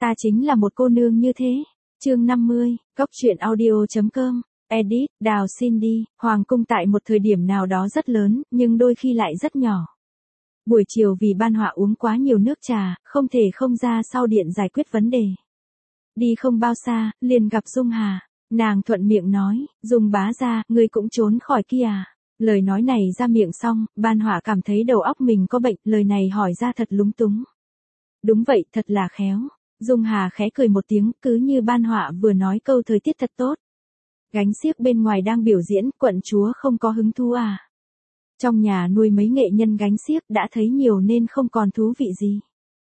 Ta chính là một cô nương như thế. Chương 50, Cốc truyện audio.com. Edit, Đào Cindy, Hoàng cung tại một thời điểm nào đó rất lớn, nhưng đôi khi lại rất nhỏ. Buổi chiều vì Ban Họa uống quá nhiều nước trà, không thể không ra sau điện giải quyết vấn đề. Đi không bao xa, liền gặp Dung Hà. Nàng thuận miệng nói, Dung bá gia, ngươi cũng trốn khỏi kia à? Lời nói này ra miệng xong, Ban Họa cảm thấy đầu óc mình có bệnh, lời này hỏi ra thật lúng túng. Đúng vậy, thật là khéo. Dung Hà khẽ cười một tiếng, cứ như Ban Họa vừa nói câu thời tiết thật tốt. Gánh xiếc bên ngoài đang biểu diễn, quận chúa không có hứng thú à? Trong nhà nuôi mấy nghệ nhân gánh xiếc đã thấy nhiều nên không còn thú vị gì.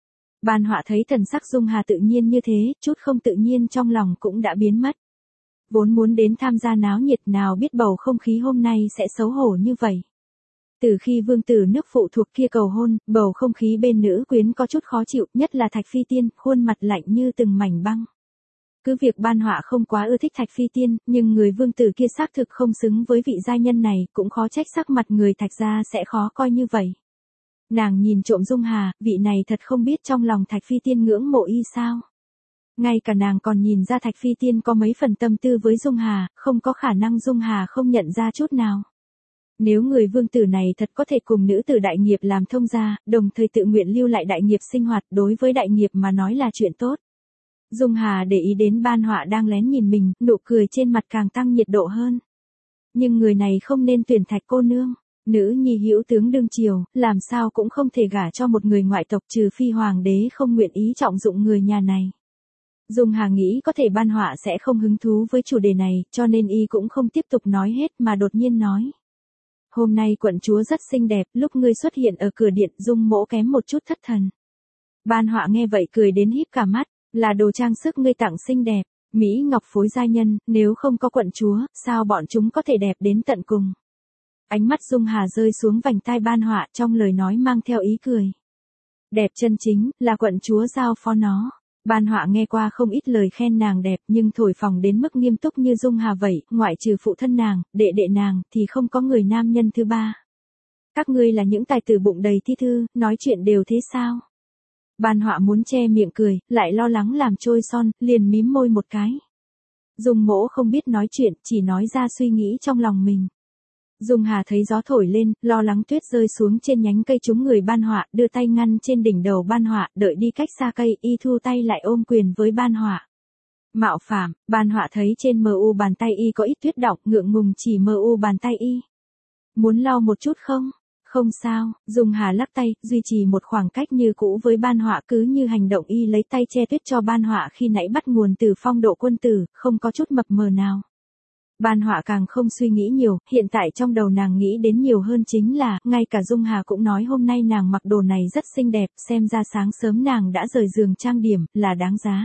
Ban Họa thấy thần sắc Dung Hà tự nhiên như thế, chút không tự nhiên trong lòng cũng đã biến mất. Vốn muốn đến tham gia náo nhiệt nào biết bầu không khí hôm nay sẽ xấu hổ như vậy. Từ khi vương tử nước phụ thuộc kia cầu hôn, bầu không khí bên nữ quyến có chút khó chịu, nhất là Thạch Phi Tiên, khuôn mặt lạnh như từng mảnh băng. Cứ việc Ban Họa không quá ưa thích Thạch Phi Tiên, nhưng người vương tử kia xác thực không xứng với vị giai nhân này, cũng khó trách sắc mặt người Thạch gia sẽ khó coi như vậy. Nàng nhìn trộm Dung Hà, vị này thật không biết trong lòng Thạch Phi Tiên ngưỡng mộ y sao. Ngay cả nàng còn nhìn ra Thạch Phi Tiên có mấy phần tâm tư với Dung Hà, không có khả năng Dung Hà không nhận ra chút nào. Nếu người vương tử này thật có thể cùng nữ tử đại nghiệp làm thông gia, đồng thời tự nguyện lưu lại đại nghiệp sinh hoạt, đối với đại nghiệp mà nói là chuyện tốt. Dung Hà để ý đến Ban Họa đang lén nhìn mình, nụ cười trên mặt càng tăng nhiệt độ hơn. Nhưng người này không nên tuyển Thạch cô nương. Nữ nhi hữu tướng đương triều, làm sao cũng không thể gả cho một người ngoại tộc, trừ phi hoàng đế không nguyện ý trọng dụng người nhà này. Dung Hà nghĩ có thể Ban Họa sẽ không hứng thú với chủ đề này, cho nên y cũng không tiếp tục nói hết mà đột nhiên nói. Hôm nay quận chúa rất xinh đẹp, lúc ngươi xuất hiện ở cửa điện Dung mỗ kém một chút thất thần. Ban Họa nghe vậy cười đến híp cả mắt, là đồ trang sức ngươi tặng xinh đẹp, Mỹ Ngọc phối giai nhân, nếu không có quận chúa, sao bọn chúng có thể đẹp đến tận cùng. Ánh mắt Dung Hà rơi xuống vành tai Ban Họa, trong lời nói mang theo ý cười. Đẹp chân chính, là quận chúa giao phó nó. Ban Họa nghe qua không ít lời khen nàng đẹp, nhưng thổi phồng đến mức nghiêm túc như Dung Hà vậy, ngoại trừ phụ thân nàng, đệ đệ nàng, thì không có người nam nhân thứ ba. Các ngươi là những tài tử bụng đầy thi thư, nói chuyện đều thế sao? Ban Họa muốn che miệng cười, lại lo lắng làm trôi son, liền mím môi một cái. Dung mỗ không biết nói chuyện, chỉ nói ra suy nghĩ trong lòng mình. Dung Hà thấy gió thổi lên, lo lắng tuyết rơi xuống trên nhánh cây trúng người Ban Họa, đưa tay ngăn trên đỉnh đầu Ban Họa, đợi đi cách xa cây, y thu tay lại ôm quyền với Ban Họa. Mạo phạm, Ban Họa thấy trên mu bàn tay y có ít tuyết đọng, ngượng ngùng chỉ mu bàn tay y. Muốn lau một chút không? Không sao, Dung Hà lắc tay, duy trì một khoảng cách như cũ với Ban Họa, cứ như hành động y lấy tay che tuyết cho Ban Họa khi nãy bắt nguồn từ phong độ quân tử, không có chút mập mờ nào. Ban Họa càng không suy nghĩ nhiều, hiện tại trong đầu nàng nghĩ đến nhiều hơn chính là, ngay cả Dung Hà cũng nói hôm nay nàng mặc đồ này rất xinh đẹp, xem ra sáng sớm nàng đã rời giường trang điểm, là đáng giá.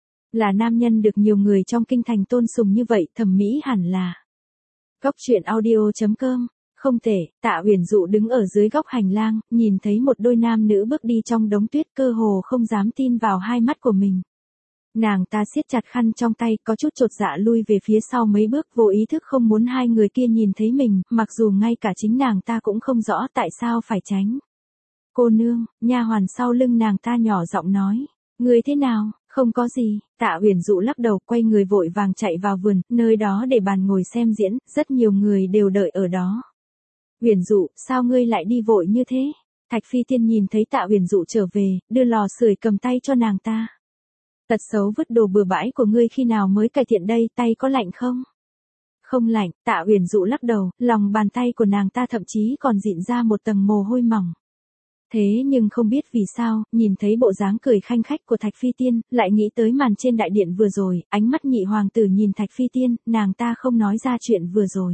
Là nam nhân được nhiều người trong kinh thành tôn sùng như vậy, thẩm mỹ hẳn là. Cốc truyện audio.com. Không thể, Tạ Uyển Dụ đứng ở dưới góc hành lang, nhìn thấy một đôi nam nữ bước đi trong đống tuyết, cơ hồ không dám tin vào hai mắt của mình. Nàng ta siết chặt khăn trong tay, có chút chột dạ lui về phía sau mấy bước, vô ý thức không muốn hai người kia nhìn thấy mình, mặc dù ngay cả chính nàng ta cũng không rõ tại sao phải tránh. Cô nương, nha hoàn sau lưng nàng ta nhỏ giọng nói, người thế nào? Không có gì. Tạ Uyển Dụ lắc đầu, quay người vội vàng chạy vào vườn, nơi đó để bàn ngồi xem diễn, rất nhiều người đều đợi ở đó. Uyển Dụ, sao ngươi lại đi vội như thế? Thạch Phi Tiên nhìn thấy Tạ Uyển Dụ trở về, đưa lò sưởi cầm tay cho nàng ta. Tật xấu vứt đồ bừa bãi của ngươi khi nào mới cải thiện đây, tay có lạnh không? Không lạnh, Tạ Uyển Dụ lắc đầu, lòng bàn tay của nàng ta thậm chí còn dịn ra một tầng mồ hôi mỏng. Thế nhưng không biết vì sao, nhìn thấy bộ dáng cười khanh khách của Thạch Phi Tiên, lại nghĩ tới màn trên đại điện vừa rồi, ánh mắt nhị hoàng tử nhìn Thạch Phi Tiên, nàng ta không nói ra chuyện vừa rồi.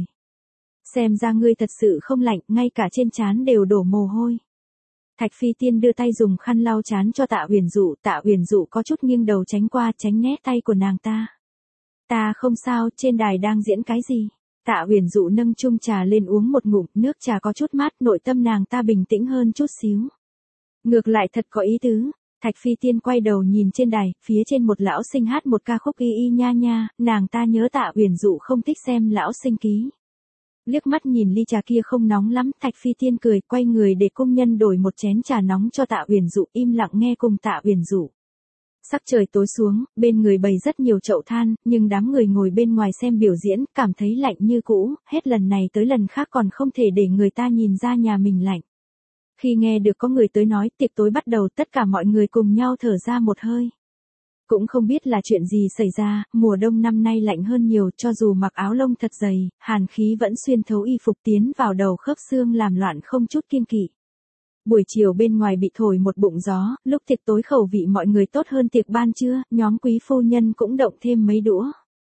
Xem ra ngươi thật sự không lạnh, ngay cả trên trán đều đổ mồ hôi. Thạch Phi Tiên đưa tay dùng khăn lau trán cho Tạ Uyển Dụ, Tạ Uyển Dụ có chút nghiêng đầu tránh qua, tránh né tay của nàng ta. Ta không sao, trên đài đang diễn cái gì? Tạ Uyển Dụ nâng chung trà lên uống một ngụm, nước trà có chút mát, nội tâm nàng ta bình tĩnh hơn chút xíu. Ngược lại thật có ý tứ. Thạch Phi Tiên quay đầu nhìn trên đài, phía trên một lão sinh hát một ca khúc y y nha nha, nàng ta nhớ Tạ Uyển Dụ không thích xem lão sinh ký. Liếc mắt nhìn ly trà kia không nóng lắm, Thạch Phi Tiên cười, quay người để cung nhân đổi một chén trà nóng cho Tạ Uyển Dụ, im lặng nghe cùng Tạ Uyển Dụ. Sắc trời tối xuống, bên người bày rất nhiều chậu than, nhưng đám người ngồi bên ngoài xem biểu diễn, cảm thấy lạnh như cũ, hết lần này tới lần khác còn không thể để người ta nhìn ra nhà mình lạnh. Khi nghe được có người tới nói tiệc tối bắt đầu, tất cả mọi người cùng nhau thở ra một hơi. Cũng không biết là chuyện gì xảy ra, mùa đông năm nay lạnh hơn nhiều, cho dù mặc áo lông thật dày, hàn khí vẫn xuyên thấu y phục tiến vào đầu khớp xương làm loạn không chút kiêng kỵ. Buổi chiều bên ngoài bị thổi một bụng gió, lúc tiệc tối khẩu vị mọi người tốt hơn tiệc ban trưa, nhóm quý phu nhân cũng động thêm mấy đũa.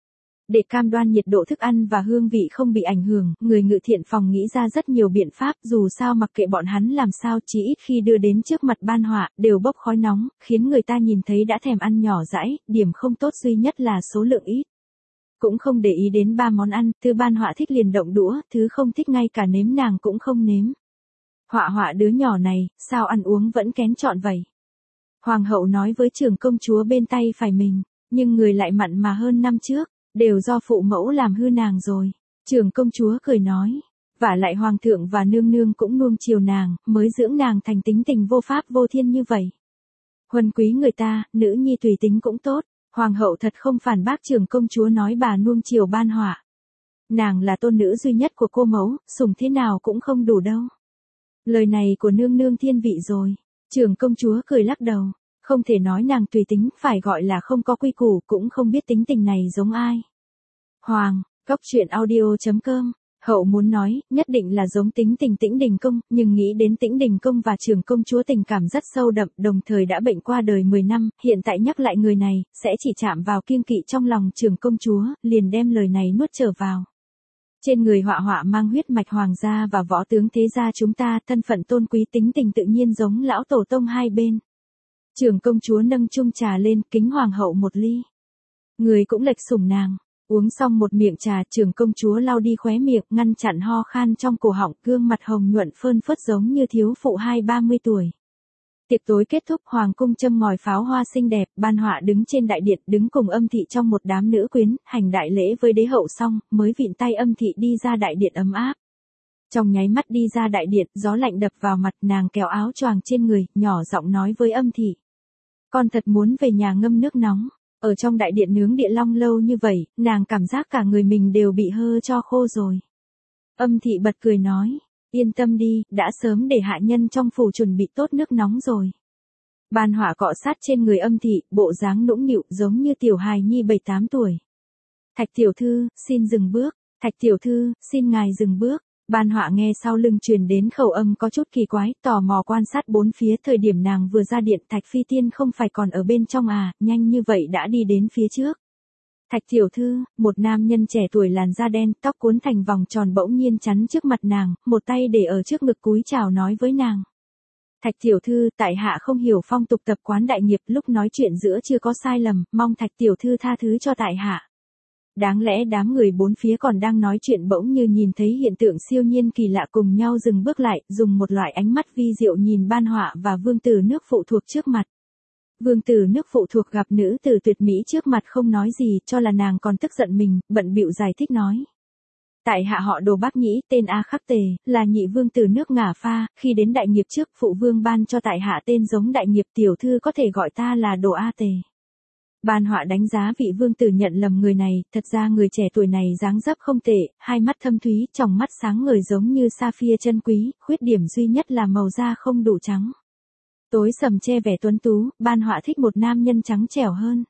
Để cam đoan nhiệt độ thức ăn và hương vị không bị ảnh hưởng, người ngự thiện phòng nghĩ ra rất nhiều biện pháp, dù sao mặc kệ bọn hắn làm sao, chỉ ít khi đưa đến trước mặt Ban Họa, đều bốc khói nóng, khiến người ta nhìn thấy đã thèm ăn nhỏ dãi, điểm không tốt duy nhất là số lượng ít. Cũng không để ý đến 3 món ăn, thứ Ban Họa thích liền động đũa, thứ không thích ngay cả nếm nàng cũng không nếm. Họa Họa đứa nhỏ này, sao ăn uống vẫn kén chọn vậy? Hoàng hậu nói với trưởng công chúa bên tay phải mình, nhưng người lại mặn mà hơn năm trước. Đều do phụ mẫu làm hư nàng rồi. Trưởng công chúa cười nói. Vả lại hoàng thượng và nương nương cũng nuông chiều nàng, mới dưỡng nàng thành tính tình vô pháp vô thiên như vậy. Huân quý người ta, nữ nhi tùy tính cũng tốt. Hoàng hậu thật không phản bác trưởng công chúa nói bà nuông chiều Ban Họa. Nàng là tôn nữ duy nhất của cô mẫu, sủng thế nào cũng không đủ đâu. Lời này của nương nương thiên vị rồi. Trưởng công chúa cười lắc đầu. Không thể nói nàng tùy tính, phải gọi là không có quy củ, cũng không biết tính tình này giống ai. Hoàng, Cóc Truyện Audio.com, hậu muốn nói, nhất định là giống tính tình Tĩnh Đình Công, nhưng nghĩ đến Tĩnh Đình Công và trưởng công chúa tình cảm rất sâu đậm, đồng thời đã bệnh qua đời 10 năm, hiện tại nhắc lại người này, sẽ chỉ chạm vào kiêng kỵ trong lòng trưởng công chúa, liền đem lời này nuốt trở vào. Trên người Họa Họa mang huyết mạch hoàng gia và võ tướng thế gia chúng ta, thân phận tôn quý, tính tình tự nhiên giống lão tổ tông hai bên. Trưởng công chúa nâng chung trà lên, kính hoàng hậu một ly. Người cũng lệch sủng nàng. Uống xong một miệng trà, trưởng công chúa lau đi khóe miệng, ngăn chặn ho khan trong cổ họng, gương mặt hồng nhuận phơn phớt giống như thiếu phụ 20-30 tuổi. Tiệc tối kết thúc, hoàng cung châm ngòi pháo hoa xinh đẹp, Ban Họa đứng trên đại điện, đứng cùng Âm Thị trong một đám nữ quyến, hành đại lễ với đế hậu xong, mới vịn tay Âm Thị đi ra đại điện ấm áp. Trong nháy mắt đi ra đại điện, gió lạnh đập vào mặt, nàng kéo áo choàng trên người, nhỏ giọng nói với Âm Thị. Con thật muốn về nhà ngâm nước nóng. Ở trong đại điện nướng địa long lâu như vậy, nàng cảm giác cả người mình đều bị hơ cho khô rồi. Âm Thị bật cười nói, yên tâm đi, đã sớm để hạ nhân trong phủ chuẩn bị tốt nước nóng rồi. Ban Họa cọ sát trên người Âm Thị, bộ dáng nũng nịu giống như tiểu hài nhi 7-8 tuổi. Thạch tiểu thư, xin dừng bước. Thạch tiểu thư, xin ngài dừng bước. Ban Họa nghe sau lưng truyền đến khẩu âm có chút kỳ quái, tò mò quan sát bốn phía. Thời điểm nàng vừa ra điện, Thạch Phi Tiên không phải còn ở bên trong à, nhanh như vậy đã đi đến phía trước. Thạch tiểu thư, một nam nhân trẻ tuổi làn da đen, tóc cuốn thành vòng tròn bỗng nhiên chắn trước mặt nàng, một tay để ở trước ngực cúi chào nói với nàng. Thạch tiểu thư, tại hạ không hiểu phong tục tập quán đại nghiệp, lúc nói chuyện giữa chưa có sai lầm, mong Thạch tiểu thư tha thứ cho tại hạ. Đáng lẽ đám người bốn phía còn đang nói chuyện bỗng như nhìn thấy hiện tượng siêu nhiên kỳ lạ, cùng nhau dừng bước lại, dùng một loại ánh mắt vi diệu nhìn Ban Họa và vương tử nước phụ thuộc trước mặt. Vương tử nước phụ thuộc gặp nữ tử tuyệt mỹ trước mặt không nói gì, cho là nàng còn tức giận mình, bận bịu giải thích nói. Tại hạ họ Đồ Bác Nhĩ, tên A Khắc Tề, là nhị vương tử nước Ngả Pha, khi đến đại nghiệp trước, phụ vương ban cho tại hạ tên giống đại nghiệp, tiểu thư có thể gọi ta là Đồ A Tề. Ban Họa đánh giá vị vương tử nhận lầm người này, thật ra người trẻ tuổi này dáng dấp không tệ, hai mắt thâm thúy, tròng mắt sáng ngời giống như sapphire chân quý, khuyết điểm duy nhất là màu da không đủ trắng. Tối sầm che vẻ tuấn tú, Ban Họa thích một nam nhân trắng trẻo hơn.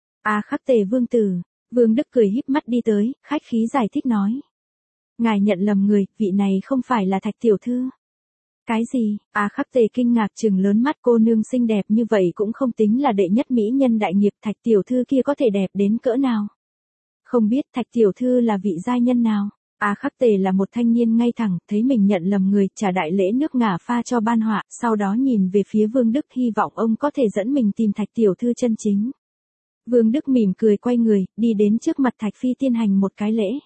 A Khắc Tề vương tử, Vương Đức cười híp mắt đi tới, khách khí giải thích nói. Ngài nhận lầm người, vị này không phải là Thạch tiểu thư. Cái gì? A Khắc Tề kinh ngạc trừng lớn mắt, cô nương xinh đẹp như vậy cũng không tính là đệ nhất mỹ nhân đại nghiệp, Thạch tiểu thư kia có thể đẹp đến cỡ nào? Không biết Thạch tiểu thư là vị giai nhân nào? A Khắc Tề là một thanh niên ngay thẳng, thấy mình nhận lầm người, trả đại lễ nước Ngả Pha cho Ban Họa, sau đó nhìn về phía Vương Đức, hy vọng ông có thể dẫn mình tìm Thạch tiểu thư chân chính. Vương Đức mỉm cười quay người, đi đến trước mặt Thạch Phi Tiên hành một cái lễ.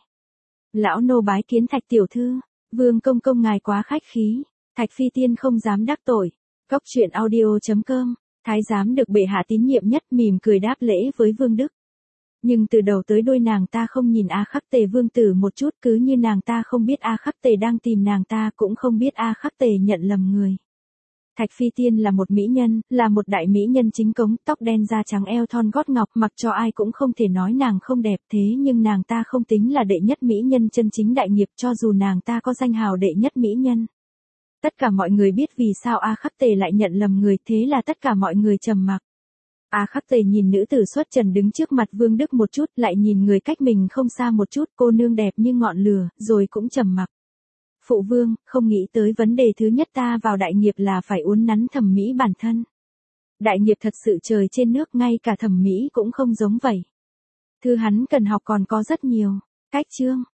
Lão nô bái kiến Thạch tiểu thư. Vương công công ngài quá khách khí. Thạch Phi Tiên không dám đắc tội. Cóc Truyện Audio.com, thái giám được bệ hạ tín nhiệm nhất mỉm cười đáp lễ với Vương Đức. Nhưng từ đầu tới đuôi nàng ta không nhìn A Khắc Tề vương tử một chút, cứ như nàng ta không biết A Khắc Tề đang tìm nàng ta, cũng không biết A Khắc Tề nhận lầm người. Thạch Phi Tiên là một mỹ nhân, là một đại mỹ nhân chính cống, tóc đen da trắng eo thon gót ngọc, mặc cho ai cũng không thể nói nàng không đẹp, thế nhưng nàng ta không tính là đệ nhất mỹ nhân chân chính đại nghiệp, cho dù nàng ta có danh hào đệ nhất mỹ nhân. Tất cả mọi người biết vì sao A Khắc Tề lại nhận lầm người, thế là tất cả mọi người trầm mặc. A Khắc Tề nhìn nữ tử xuất trần đứng trước mặt Vương Đức một chút, lại nhìn người cách mình không xa một chút, cô nương đẹp như ngọn lửa, rồi cũng trầm mặc. Phụ vương, không nghĩ tới vấn đề thứ nhất ta vào đại nghiệp là phải uốn nắn thẩm mỹ bản thân. Đại nghiệp thật sự trời trên nước, ngay cả thẩm mỹ cũng không giống vậy. Thứ hắn cần học còn có rất nhiều. Cách chương